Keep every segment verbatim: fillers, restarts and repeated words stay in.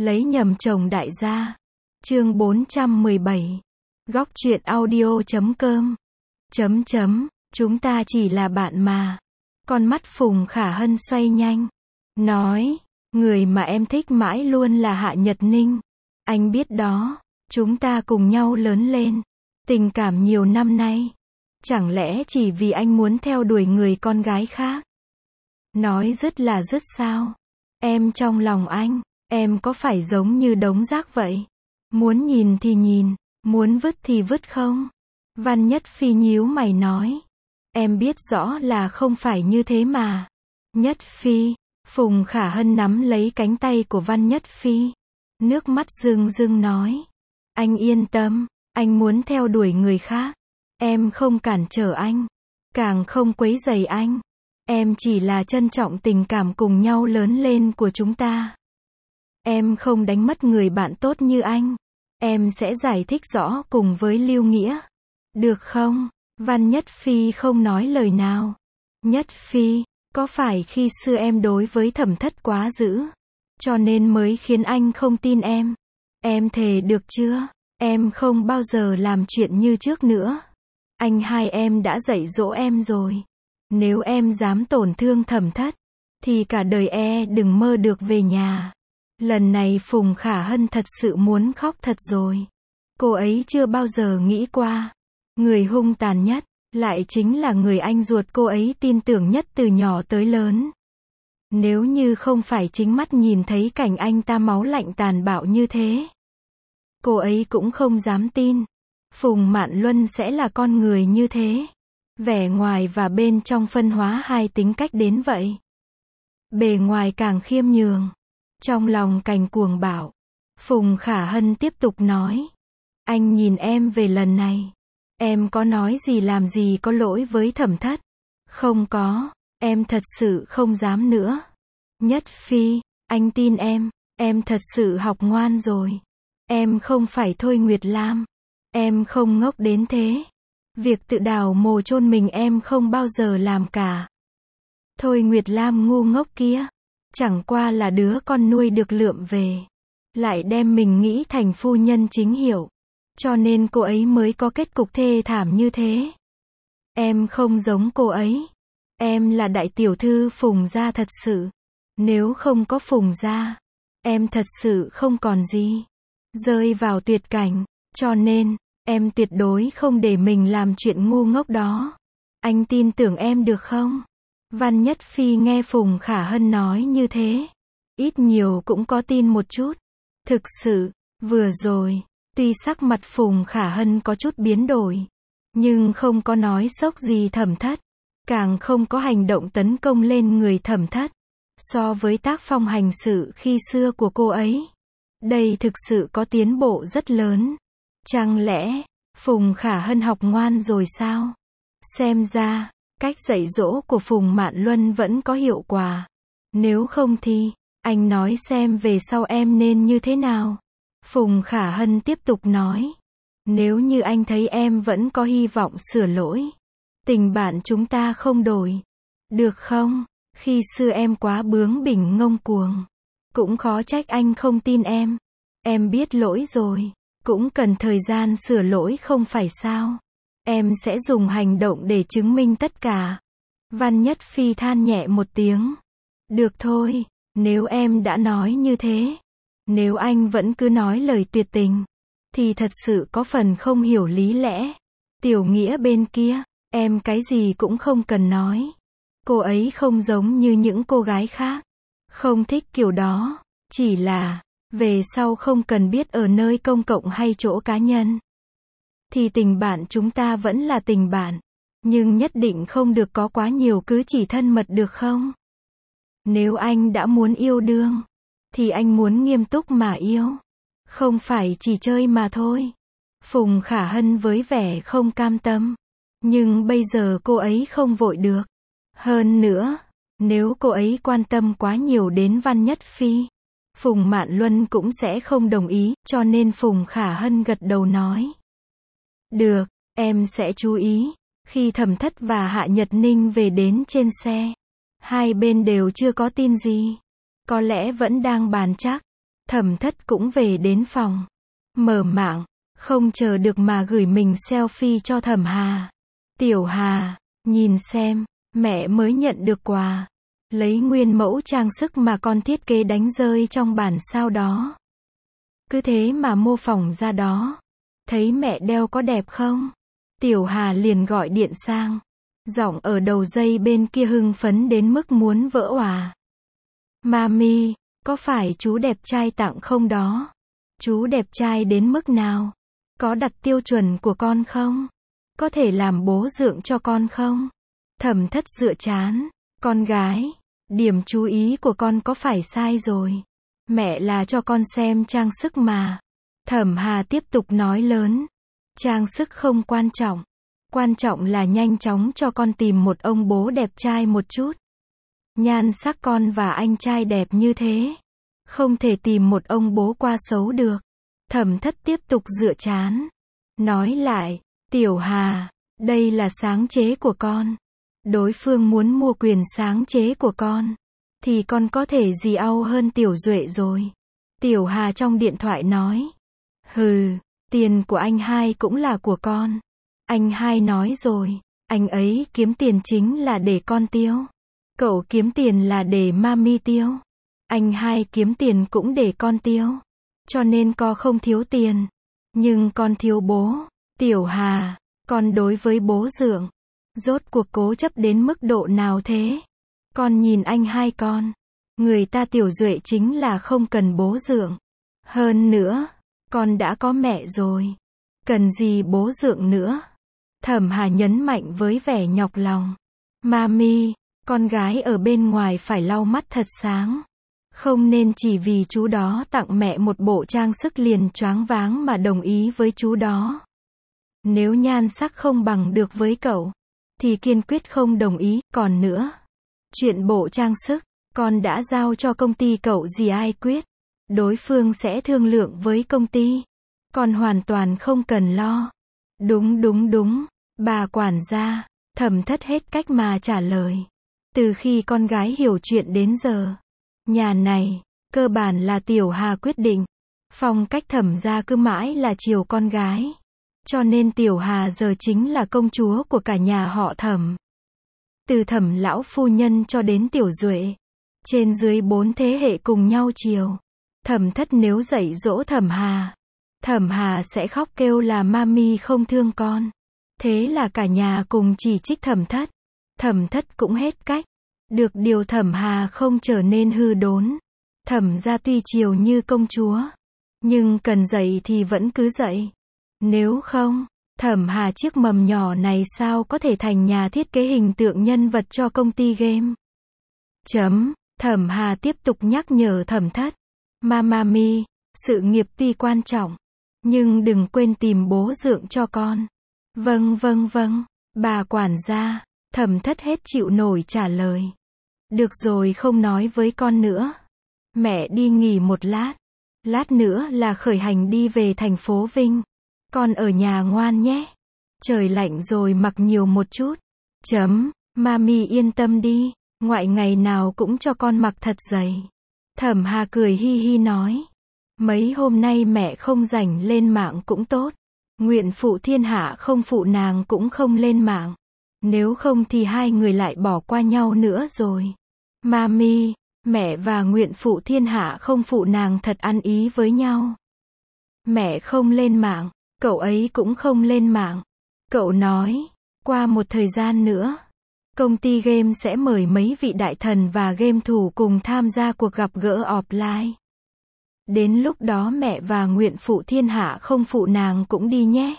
Lấy nhầm chồng đại gia. Chương bốn trăm mười bảy. Góc truyện audio chấm com. Chấm chấm, chúng ta chỉ là bạn mà. Con mắt Phùng Khả Hân xoay nhanh. Nói, người mà em thích mãi luôn là Hạ Nhật Ninh. Anh biết đó, chúng ta cùng nhau lớn lên. Tình cảm nhiều năm nay. Chẳng lẽ chỉ vì anh muốn theo đuổi người con gái khác? Nói dứt là dứt sao? Em trong lòng anh, em có phải giống như đống rác vậy? Muốn nhìn thì nhìn, muốn vứt thì vứt không? Văn Nhất Phi nhíu mày nói. Em biết rõ là không phải như thế mà. Nhất Phi, Phùng Khả Hân nắm lấy cánh tay của Văn Nhất Phi. Nước mắt rưng rưng nói. Anh yên tâm, anh muốn theo đuổi người khác. Em không cản trở anh, càng không quấy rầy anh. Em chỉ là trân trọng tình cảm cùng nhau lớn lên của chúng ta. Em không đánh mất người bạn tốt như anh. Em sẽ giải thích rõ cùng với Lưu Nghĩa. Được không? Văn Nhất Phi không nói lời nào. Nhất Phi, có phải khi xưa em đối với Thẩm Thất quá dữ, cho nên mới khiến anh không tin em? Em thề được chưa? Em không bao giờ làm chuyện như trước nữa. Anh hai em đã dạy dỗ em rồi. Nếu em dám tổn thương Thẩm Thất, thì cả đời e đừng mơ được về nhà. Lần này Phùng Khả Hân thật sự muốn khóc thật rồi. Cô ấy chưa bao giờ nghĩ qua, người hung tàn nhất, lại chính là người anh ruột cô ấy tin tưởng nhất từ nhỏ tới lớn. Nếu như không phải chính mắt nhìn thấy cảnh anh ta máu lạnh tàn bạo như thế, cô ấy cũng không dám tin. Phùng Mạn Luân sẽ là con người như thế. Vẻ ngoài và bên trong phân hóa hai tính cách đến vậy. Bề ngoài càng khiêm nhường, trong lòng càng cuồng bạo. Phùng Khả Hân tiếp tục nói. Anh nhìn em về lần này. Em có nói gì làm gì có lỗi với Thẩm Thất? Không có, em thật sự không dám nữa. Nhất Phi, anh tin em, em thật sự học ngoan rồi. Em không phải Thôi Nguyệt Lam. Em không ngốc đến thế. Việc tự đào mồ chôn mình em không bao giờ làm cả. Thôi Nguyệt Lam ngu ngốc kia, chẳng qua là đứa con nuôi được lượm về, lại đem mình nghĩ thành phu nhân chính hiệu, cho nên cô ấy mới có kết cục thê thảm như thế. Em không giống cô ấy. Em là đại tiểu thư Phùng gia thật sự. Nếu không có Phùng gia, em thật sự không còn gì. Rơi vào tuyệt cảnh, cho nên em tuyệt đối không để mình làm chuyện ngu ngốc đó. Anh tin tưởng em được không? Văn Nhất Phi nghe Phùng Khả Hân nói như thế, ít nhiều cũng có tin một chút. Thực sự, vừa rồi, tuy sắc mặt Phùng Khả Hân có chút biến đổi, nhưng không có nói xốc gì Thẩm Thất, càng không có hành động tấn công lên người Thẩm Thất. So với tác phong hành sự khi xưa của cô ấy, đây thực sự có tiến bộ rất lớn. Chẳng lẽ, Phùng Khả Hân học ngoan rồi sao? Xem ra, cách dạy dỗ của Phùng Mạn Luân vẫn có hiệu quả. Nếu không thì, anh nói xem về sau em nên như thế nào? Phùng Khả Hân tiếp tục nói. Nếu như anh thấy em vẫn có hy vọng sửa lỗi, tình bạn chúng ta không đổi, được không? Khi xưa em quá bướng bỉnh ngông cuồng, cũng khó trách anh không tin em. Em biết lỗi rồi, cũng cần thời gian sửa lỗi không phải sao? Em sẽ dùng hành động để chứng minh tất cả. Văn Nhất Phi than nhẹ một tiếng. Được thôi, nếu em đã nói như thế, nếu anh vẫn cứ nói lời tuyệt tình, thì thật sự có phần không hiểu lý lẽ. Tiểu Nghĩa bên kia, em cái gì cũng không cần nói. Cô ấy không giống như những cô gái khác, không thích kiểu đó, chỉ là về sau không cần biết ở nơi công cộng hay chỗ cá nhân, thì tình bạn chúng ta vẫn là tình bạn, nhưng nhất định không được có quá nhiều cử chỉ thân mật được không? Nếu anh đã muốn yêu đương, thì anh muốn nghiêm túc mà yêu, không phải chỉ chơi mà thôi. Phùng Khả Hân với vẻ không cam tâm, nhưng bây giờ cô ấy không vội được. Hơn nữa, nếu cô ấy quan tâm quá nhiều đến Văn Nhất Phi, Phùng Mạn Luân cũng sẽ không đồng ý, cho nên Phùng Khả Hân gật đầu nói. Được, em sẽ chú ý. Khi Thẩm Thất và Hạ Nhật Ninh về đến trên xe, hai bên đều chưa có tin gì. Có lẽ vẫn đang bàn chắc. Thẩm Thất cũng về đến phòng. Mở mạng, không chờ được mà gửi mình selfie cho Thẩm Hà. Tiểu Hà, nhìn xem, mẹ mới nhận được quà. Lấy nguyên mẫu trang sức mà con thiết kế đánh rơi trong bản sao đó. Cứ thế mà mô phỏng ra đó. Thấy mẹ đeo có đẹp không? Tiểu Hà liền gọi điện sang. Giọng ở đầu dây bên kia hưng phấn đến mức muốn vỡ òa. Mami, có phải chú đẹp trai tặng không đó? Chú đẹp trai đến mức nào? Có đặt tiêu chuẩn của con không? Có thể làm bố dượng cho con không? Thẩm Thất dựa trán. Con gái, điểm chú ý của con có phải sai rồi. Mẹ là cho con xem trang sức mà. Thẩm Hà tiếp tục nói lớn. Trang sức không quan trọng. Quan trọng là nhanh chóng cho con tìm một ông bố đẹp trai một chút. Nhan sắc con và anh trai đẹp như thế. Không thể tìm một ông bố qua xấu được. Thẩm Thất tiếp tục dựa trán. Nói lại, Tiểu Hà, đây là sáng chế của con. Đối phương muốn mua quyền sáng chế của con. Thì con có thể gì au hơn Tiểu Duệ rồi. Tiểu Hà trong điện thoại nói. Hừ, tiền của anh hai cũng là của con. Anh hai nói rồi, anh ấy kiếm tiền chính là để con tiêu. Cậu kiếm tiền là để mami tiêu. Anh hai kiếm tiền cũng để con tiêu. Cho nên con không thiếu tiền. Nhưng con thiếu bố. Tiểu Hà, con đối với bố dượng. Rốt cuộc cố chấp đến mức độ nào thế? Con nhìn anh hai con. Người ta Tiểu Duệ chính là không cần bố dượng. Hơn nữa, con đã có mẹ rồi. Cần gì bố dượng nữa? Thẩm Hà nhấn mạnh với vẻ nhọc lòng. Mami, con gái ở bên ngoài phải lau mắt thật sáng. Không nên chỉ vì chú đó tặng mẹ một bộ trang sức liền choáng váng mà đồng ý với chú đó. Nếu nhan sắc không bằng được với cậu, thì kiên quyết không đồng ý. Còn nữa, chuyện bộ trang sức, con đã giao cho công ty cậu gì ai quyết. Đối phương sẽ thương lượng với công ty. Con hoàn toàn không cần lo. Đúng đúng đúng, bà quản gia. Thẩm Thất hết cách mà trả lời. Từ khi con gái hiểu chuyện đến giờ, nhà này, cơ bản là Tiểu Hà quyết định. Phong cách Thẩm gia cứ mãi là chiều con gái. Cho nên Tiểu Hà giờ chính là công chúa của cả nhà họ Thẩm. Từ Thẩm lão phu nhân cho đến Tiểu Duệ. Trên dưới bốn thế hệ cùng nhau chiều. Thẩm Thất nếu dạy dỗ Thẩm Hà, Thẩm Hà sẽ khóc kêu là mami không thương con. Thế là cả nhà cùng chỉ trích Thẩm Thất. Thẩm Thất cũng hết cách. Được điều Thẩm Hà không trở nên hư đốn. Thẩm gia tuy chiều như công chúa, nhưng cần dạy thì vẫn cứ dạy. Nếu không, Thẩm Hà chiếc mầm nhỏ này sao có thể thành nhà thiết kế hình tượng nhân vật cho công ty game. Chấm. Thẩm Hà tiếp tục nhắc nhở Thẩm Thất. Mamami, sự nghiệp tuy quan trọng, nhưng đừng quên tìm bố dượng cho con. Vâng vâng vâng, bà quản gia. Thẩm Thất hết chịu nổi trả lời. Được rồi, không nói với con nữa. Mẹ đi nghỉ một lát. Lát nữa là khởi hành đi về thành phố Vinh. Con ở nhà ngoan nhé. Trời lạnh rồi mặc nhiều một chút. Chấm. Mami yên tâm đi. Ngoại ngày nào cũng cho con mặc thật dày. Thẩm Hà cười hi hi nói. Mấy hôm nay mẹ không rảnh lên mạng cũng tốt. Nguyện phụ thiên hạ không phụ nàng cũng không lên mạng. Nếu không thì hai người lại bỏ qua nhau nữa rồi. Mami, mẹ và nguyện phụ thiên hạ không phụ nàng thật ăn ý với nhau. Mẹ không lên mạng, cậu ấy cũng không lên mạng. Cậu nói, qua một thời gian nữa, công ty game sẽ mời mấy vị đại thần và game thủ cùng tham gia cuộc gặp gỡ offline. Đến lúc đó mẹ và nguyện phụ thiên hạ không phụ nàng cũng đi nhé.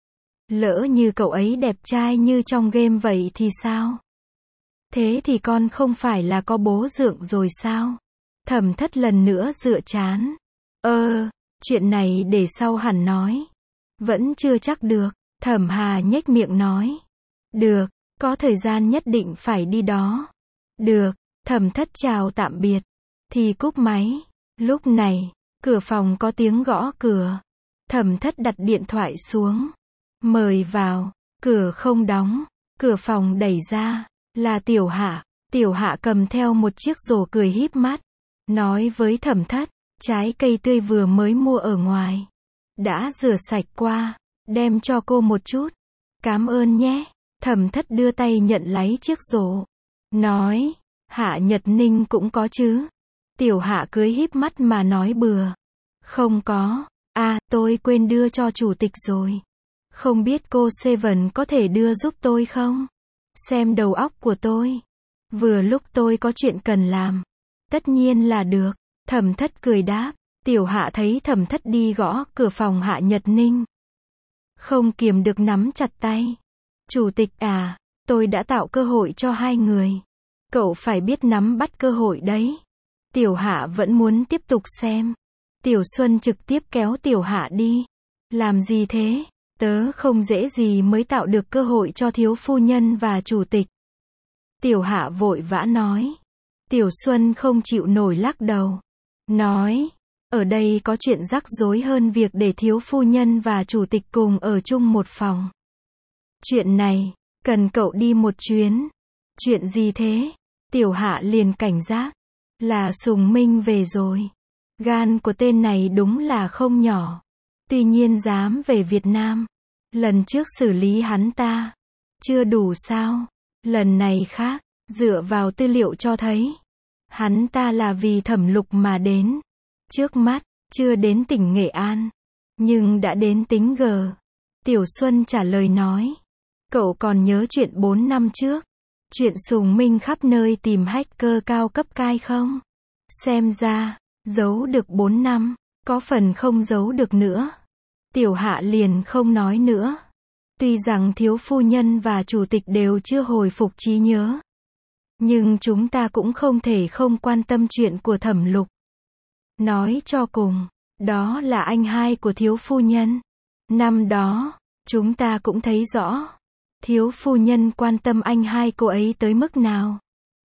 Lỡ như cậu ấy đẹp trai như trong game vậy thì sao? Thế thì con không phải là có bố dượng rồi sao? Thẩm Thất lần nữa dựa trán. Ơ, chuyện này để sau hẳn nói. Vẫn chưa chắc được. Thẩm Hà nhếch miệng nói. Được, có thời gian nhất định phải đi đó. Được. Thẩm Thất chào tạm biệt. Thì cúp máy. Lúc này, cửa phòng có tiếng gõ cửa. Thẩm Thất đặt điện thoại xuống. Mời vào. Cửa không đóng. Cửa phòng đẩy ra. Là Tiểu Hạ. Tiểu Hạ cầm theo một chiếc rổ cười híp mắt. Nói với Thẩm Thất. Trái cây tươi vừa mới mua ở ngoài. Đã rửa sạch qua. Đem cho cô một chút. Cám ơn nhé. Thẩm Thất đưa tay nhận lấy chiếc rổ. Nói. Hạ Nhật Ninh cũng có chứ. Tiểu Hạ cưới híp mắt mà nói bừa. Không có. À, tôi quên đưa cho chủ tịch rồi. Không biết cô Seven có thể đưa giúp tôi không? Xem đầu óc của tôi. Vừa lúc tôi có chuyện cần làm. Tất nhiên là được. Thẩm Thất cười đáp. Tiểu Hạ thấy Thẩm Thất đi gõ cửa phòng Hạ Nhật Ninh. Không kiềm được nắm chặt tay. Chủ tịch à, tôi đã tạo cơ hội cho hai người. Cậu phải biết nắm bắt cơ hội đấy. Tiểu Hạ vẫn muốn tiếp tục xem. Tiểu Xuân trực tiếp kéo Tiểu Hạ đi. Làm gì thế? Tớ không dễ gì mới tạo được cơ hội cho thiếu phu nhân và chủ tịch. Tiểu Hạ vội vã nói. Tiểu Xuân không chịu nổi lắc đầu. Nói, ở đây có chuyện rắc rối hơn việc để thiếu phu nhân và chủ tịch cùng ở chung một phòng. Chuyện này, cần cậu đi một chuyến. Chuyện gì thế? Tiểu Hạ liền cảnh giác. Là Sùng Minh về rồi. Gan của tên này đúng là không nhỏ. Tuy nhiên dám về Việt Nam. Lần trước xử lý hắn ta. Chưa đủ sao? Lần này khác. Dựa vào tư liệu cho thấy. Hắn ta là vì Thẩm Lục mà đến. Trước mắt, chưa đến tỉnh Nghệ An. Nhưng đã đến tính G. Tiểu Xuân trả lời nói. Cậu còn nhớ chuyện bốn năm trước. Chuyện Sùng Minh khắp nơi tìm hacker cao cấp cai không? Xem ra, giấu được bốn năm, có phần không giấu được nữa. Tiểu Hạ liền không nói nữa. Tuy rằng thiếu phu nhân và chủ tịch đều chưa hồi phục trí nhớ. Nhưng chúng ta cũng không thể không quan tâm chuyện của Thẩm Lục. Nói cho cùng, đó là anh hai của thiếu phu nhân. Năm đó, chúng ta cũng thấy rõ. Thiếu phu nhân quan tâm anh hai cô ấy tới mức nào.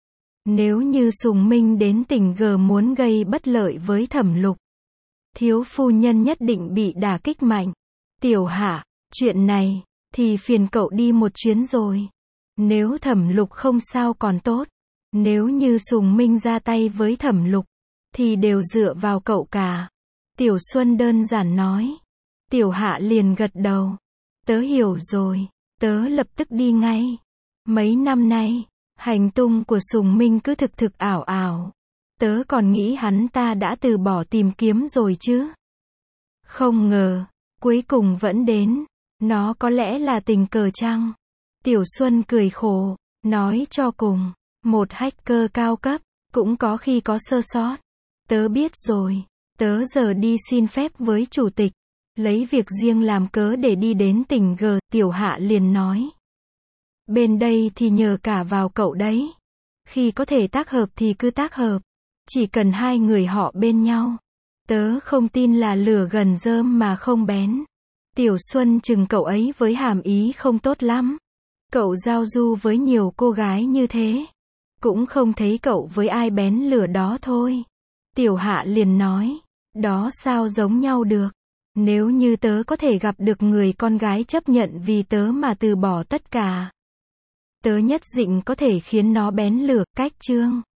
Nếu như Sùng Minh đến tỉnh G muốn gây bất lợi với Thẩm Lục. Thiếu phu nhân nhất định bị đả kích mạnh. Tiểu Hạ, chuyện này, thì phiền cậu đi một chuyến rồi. Nếu Thẩm Lục không sao còn tốt. Nếu như Sùng Minh ra tay với Thẩm Lục, thì đều dựa vào cậu cả. Tiểu Xuân đơn giản nói. Tiểu Hạ liền gật đầu. Tớ hiểu rồi, tớ lập tức đi ngay. Mấy năm nay, hành tung của Sùng Minh cứ thực thực ảo ảo. Tớ còn nghĩ hắn ta đã từ bỏ tìm kiếm rồi chứ. Không ngờ, cuối cùng vẫn đến. Nó có lẽ là tình cờ chăng? Tiểu Xuân cười khổ, nói cho cùng, một hacker cao cấp, cũng có khi có sơ sót. Tớ biết rồi, tớ giờ đi xin phép với chủ tịch, lấy việc riêng làm cớ để đi đến tỉnh G. Tiểu Hạ liền nói. Bên đây thì nhờ cả vào cậu đấy. Khi có thể tác hợp thì cứ tác hợp. Chỉ cần hai người họ bên nhau. Tớ không tin là lửa gần rơm mà không bén. Tiểu Xuân chừng cậu ấy với hàm ý không tốt lắm. Cậu giao du với nhiều cô gái như thế. Cũng không thấy cậu với ai bén lửa đó thôi. Tiểu Hạ liền nói. Đó sao giống nhau được. Nếu như tớ có thể gặp được người con gái chấp nhận vì tớ mà từ bỏ tất cả. Tớ nhất định có thể khiến nó bén lửa. Cách chương